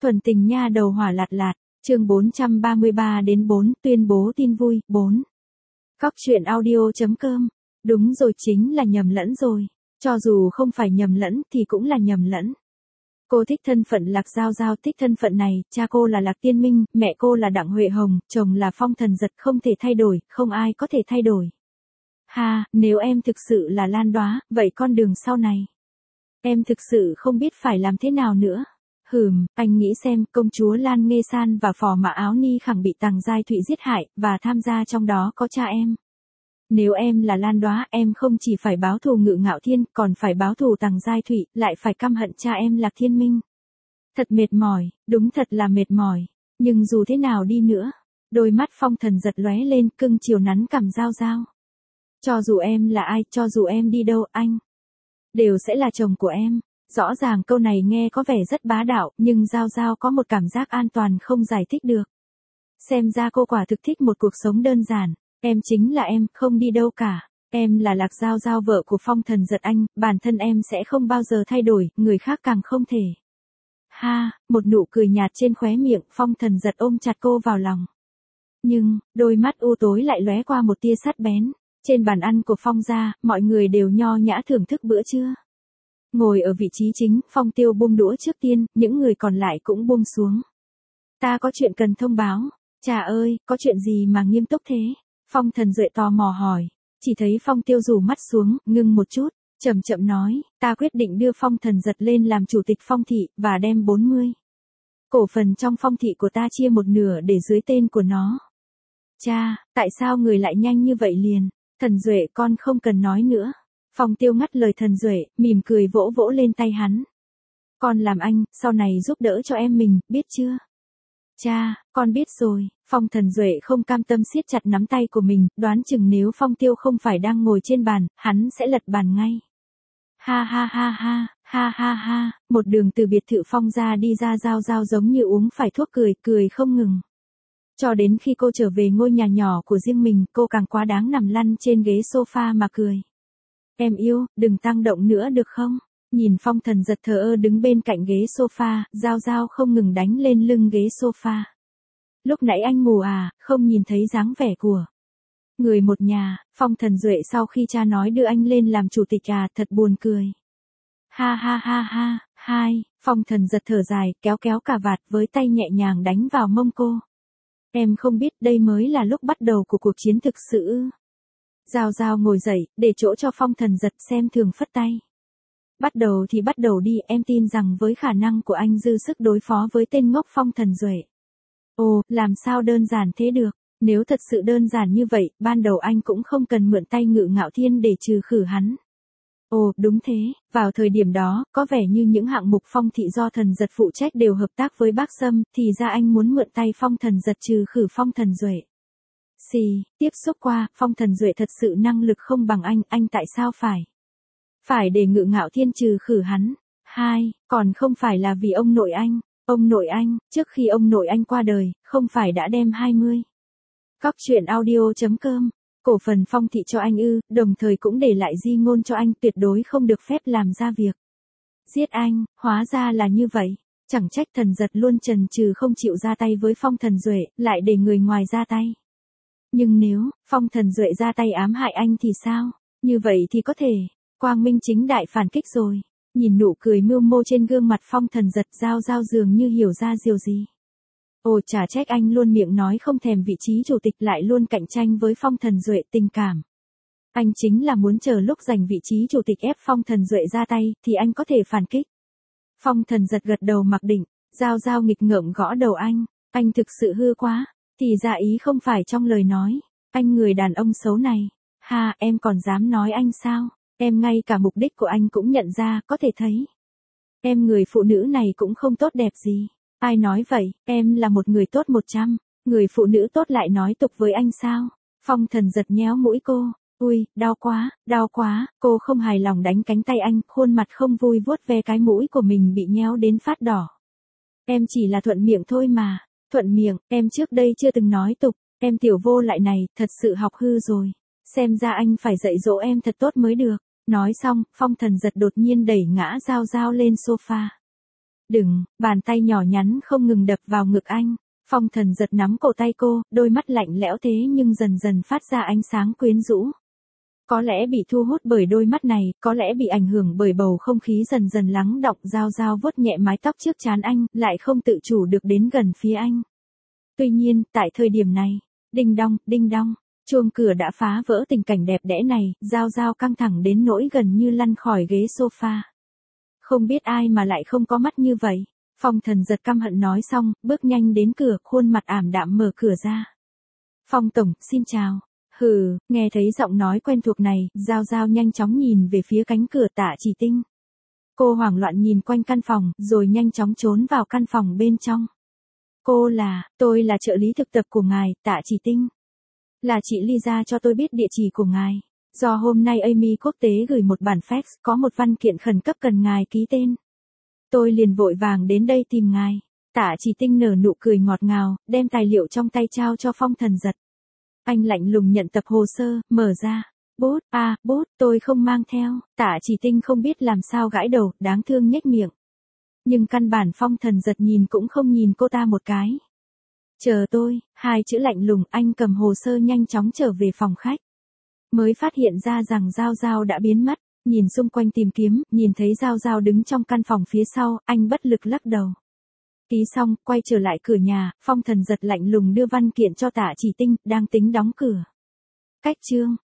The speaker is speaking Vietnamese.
Thuần tình nha đầu hỏa lạt lạt, chương 433-4, tuyên bố tin vui, 4. Cóc truyện audio.com, đúng rồi chính là nhầm lẫn rồi, cho dù không phải nhầm lẫn thì cũng là nhầm lẫn. Cô thích thân phận Lạc Giao Giao, thích thân phận này, cha cô là Lạc Tiên Minh, mẹ cô là Đặng Huệ Hồng, chồng là Phong Thần Giật, không thể thay đổi, không ai có thể thay đổi. Ha, nếu em thực sự là Lan Đóa, vậy con đường sau này, em thực sự không biết phải làm thế nào nữa. Anh nghĩ xem, công chúa Lan Nghê San và phò mã Áo Ni Khẳng bị Tằng Giai Thụy giết hại, và tham gia trong đó có cha em. Nếu em là Lan Đóa, em không chỉ phải báo thù Ngự Ngạo Thiên, còn phải báo thù Tằng Giai Thụy, lại phải căm hận cha em Lạc Thiên Minh. Thật mệt mỏi, đúng thật là mệt mỏi. Nhưng dù thế nào đi nữa, đôi mắt Phong Thần Giật lóe lên, cưng chiều nắn cằm Giao Giao. Cho dù em là ai, cho dù em đi đâu, anh đều sẽ là chồng của em. Rõ ràng câu này nghe có vẻ rất bá đạo, nhưng Giao Giao có một cảm giác an toàn không giải thích được. Xem ra cô quả thực thích một cuộc sống đơn giản. Em chính là em, không đi đâu cả. Em là Lạc Giao Giao, vợ của Phong Thần Giật anh, bản thân em sẽ không bao giờ thay đổi, người khác càng không thể. Ha, một nụ cười nhạt trên khóe miệng, Phong Thần Giật ôm chặt cô vào lòng. Nhưng, đôi mắt u tối lại lóe qua một tia sắt bén. Trên bàn ăn của Phong gia, mọi người đều nho nhã thưởng thức bữa trưa. Ngồi ở vị trí chính, Phong Tiêu buông đũa trước tiên, những người còn lại cũng buông xuống. Ta có chuyện cần thông báo. Chà ơi, có chuyện gì mà nghiêm túc thế? Phong Thần Duệ tò mò hỏi. Chỉ thấy Phong Tiêu rủ mắt xuống, ngưng một chút, chậm chậm nói, ta quyết định đưa Phong Thần Giật lên làm chủ tịch Phong thị, và đem 40 cổ phần trong Phong thị của ta chia một nửa để dưới tên của nó. Cha, tại sao người lại nhanh như vậy liền? Thần Duệ, con không cần nói nữa. Phong Tiêu ngắt lời Thần Duệ, mỉm cười vỗ vỗ lên tay hắn. Con làm anh, sau này giúp đỡ cho em mình, biết chưa? Cha, con biết rồi. Phong Thần Duệ không cam tâm siết chặt nắm tay của mình, đoán chừng nếu Phong Tiêu không phải đang ngồi trên bàn, hắn sẽ lật bàn ngay. Ha ha ha ha, ha ha ha, một đường từ biệt thự Phong gia đi ra, Giao Giao giống như uống phải thuốc cười, cười không ngừng. Cho đến khi cô trở về ngôi nhà nhỏ của riêng mình, cô càng quá đáng nằm lăn trên ghế sofa mà cười. Em yêu, đừng tăng động nữa được không? Nhìn Phong Thần Giật thờ ơ đứng bên cạnh ghế sofa, Giao Giao không ngừng đánh lên lưng ghế sofa. Lúc nãy anh ngủ à, không nhìn thấy dáng vẻ của người một nhà. Phong Thần Duệ sau khi cha nói đưa anh lên làm chủ tịch à, thật buồn cười. Ha ha ha ha, hai, Phong Thần Giật thở dài, kéo kéo cà vạt với tay nhẹ nhàng đánh vào mông cô. Em không biết đây mới là lúc bắt đầu của cuộc chiến thực sự ư? Giao Giao ngồi dậy, để chỗ cho Phong Thần Giật, xem thường phất tay. Bắt đầu thì bắt đầu đi, em tin rằng với khả năng của anh dư sức đối phó với tên ngốc Phong Thần Duệ. Ồ, làm sao đơn giản thế được? Nếu thật sự đơn giản như vậy, ban đầu anh cũng không cần mượn tay Ngự Ngạo Thiên để trừ khử hắn. Ồ, đúng thế, vào thời điểm đó, có vẻ như những hạng mục Phong thị do Thần Giật phụ trách đều hợp tác với bác Sâm, thì ra anh muốn mượn tay Phong Thần Giật trừ khử Phong Thần Duệ. Tiếp xúc qua, Phong Thần Duệ thật sự năng lực không bằng anh tại sao phải để Ngự Ngạo Thiên trừ khử hắn? Còn không phải là vì ông nội anh, trước khi ông nội anh qua đời, không phải đã đem 20 cóc truyện audio.com cổ phần Phong thị cho anh ư, đồng thời cũng để lại di ngôn cho anh, tuyệt đối không được phép làm ra việc giết anh. Hóa ra là như vậy. Chẳng trách Thần Giật luôn chần chừ không chịu ra tay với Phong Thần Duệ, lại để người ngoài ra tay. Nhưng nếu Phong Thần Duệ ra tay ám hại anh thì sao? Như vậy thì có thể quang minh chính đại phản kích rồi. Nhìn nụ cười mưu mô trên gương mặt Phong Thần Giật, Giao Giao dường như hiểu ra điều gì. Ồ, chả trách anh luôn miệng nói không thèm vị trí chủ tịch, lại luôn cạnh tranh với Phong Thần Duệ, tình cảm. Anh chính là muốn chờ lúc giành vị trí chủ tịch ép Phong Thần Duệ ra tay, thì anh có thể phản kích. Phong Thần Giật gật đầu mặc định. Giao Giao nghịch ngợm gõ đầu anh thực sự hư quá. Thì ra ý không phải trong lời nói. Anh người đàn ông xấu này. Ha, em còn dám nói anh sao? Em ngay cả mục đích của anh cũng nhận ra, có thể thấy. Em người phụ nữ này cũng không tốt đẹp gì. Ai nói vậy, em là một người tốt 100. Người phụ nữ tốt lại nói tục với anh sao? Phong Thần Giật nhéo mũi cô. Ui, đau quá, cô không hài lòng đánh cánh tay anh, khuôn mặt không vui vuốt ve cái mũi của mình bị nhéo đến phát đỏ. Em chỉ là thuận miệng thôi mà. Thuận miệng, em trước đây chưa từng nói tục, em tiểu vô lại này, thật sự học hư rồi. Xem ra anh phải dạy dỗ em thật tốt mới được. Nói xong, Phong Thần Giật đột nhiên đẩy ngã Giao Giao lên sofa. Đừng, bàn tay nhỏ nhắn không ngừng đập vào ngực anh. Phong Thần giật nắm cổ tay cô, đôi mắt lạnh lẽo thế nhưng dần dần phát ra ánh sáng quyến rũ. Có lẽ bị thu hút bởi đôi mắt này, có lẽ bị ảnh hưởng bởi bầu không khí dần dần lắng đọng, Giao Giao vuốt nhẹ mái tóc trước trán anh, lại không tự chủ được đến gần phía anh. Tuy nhiên, tại thời điểm này, đinh đong, chuông cửa đã phá vỡ tình cảnh đẹp đẽ này, Giao Giao căng thẳng đến nỗi gần như lăn khỏi ghế sofa. Không biết ai mà lại không có mắt như vậy. Phong Thần giật căm hận nói xong, bước nhanh đến cửa, khuôn mặt ảm đạm mở cửa ra. Phong tổng, xin chào. Hừ, nghe thấy giọng nói quen thuộc này, Giao Giao nhanh chóng nhìn về phía cánh cửa Tạ Chỉ Tinh. Cô hoảng loạn nhìn quanh căn phòng, rồi nhanh chóng trốn vào căn phòng bên trong. Tôi là trợ lý thực tập của ngài, Tạ Chỉ Tinh. Là chị Lisa cho tôi biết địa chỉ của ngài. Do hôm nay Amy quốc tế gửi một bản fax, có một văn kiện khẩn cấp cần ngài ký tên. Tôi liền vội vàng đến đây tìm ngài. Tạ Chỉ Tinh nở nụ cười ngọt ngào, đem tài liệu trong tay trao cho Phong Thần giật. Anh lạnh lùng nhận tập hồ sơ, mở ra. Bút, tôi không mang theo. Tạ Chỉ Tinh không biết làm sao gãi đầu, đáng thương nhếch miệng. Nhưng căn bản Phong Thần giật nhìn cũng không nhìn cô ta một cái. Chờ tôi, hai chữ lạnh lùng, anh cầm hồ sơ nhanh chóng trở về phòng khách. Mới phát hiện ra rằng Giao Giao đã biến mất, nhìn xung quanh tìm kiếm, nhìn thấy Giao Giao đứng trong căn phòng phía sau, anh bất lực lắc đầu. Ký xong, quay trở lại cửa nhà, Phong Thần giật lạnh lùng đưa văn kiện cho Tạ Chỉ Tinh, đang tính đóng cửa. Cách chương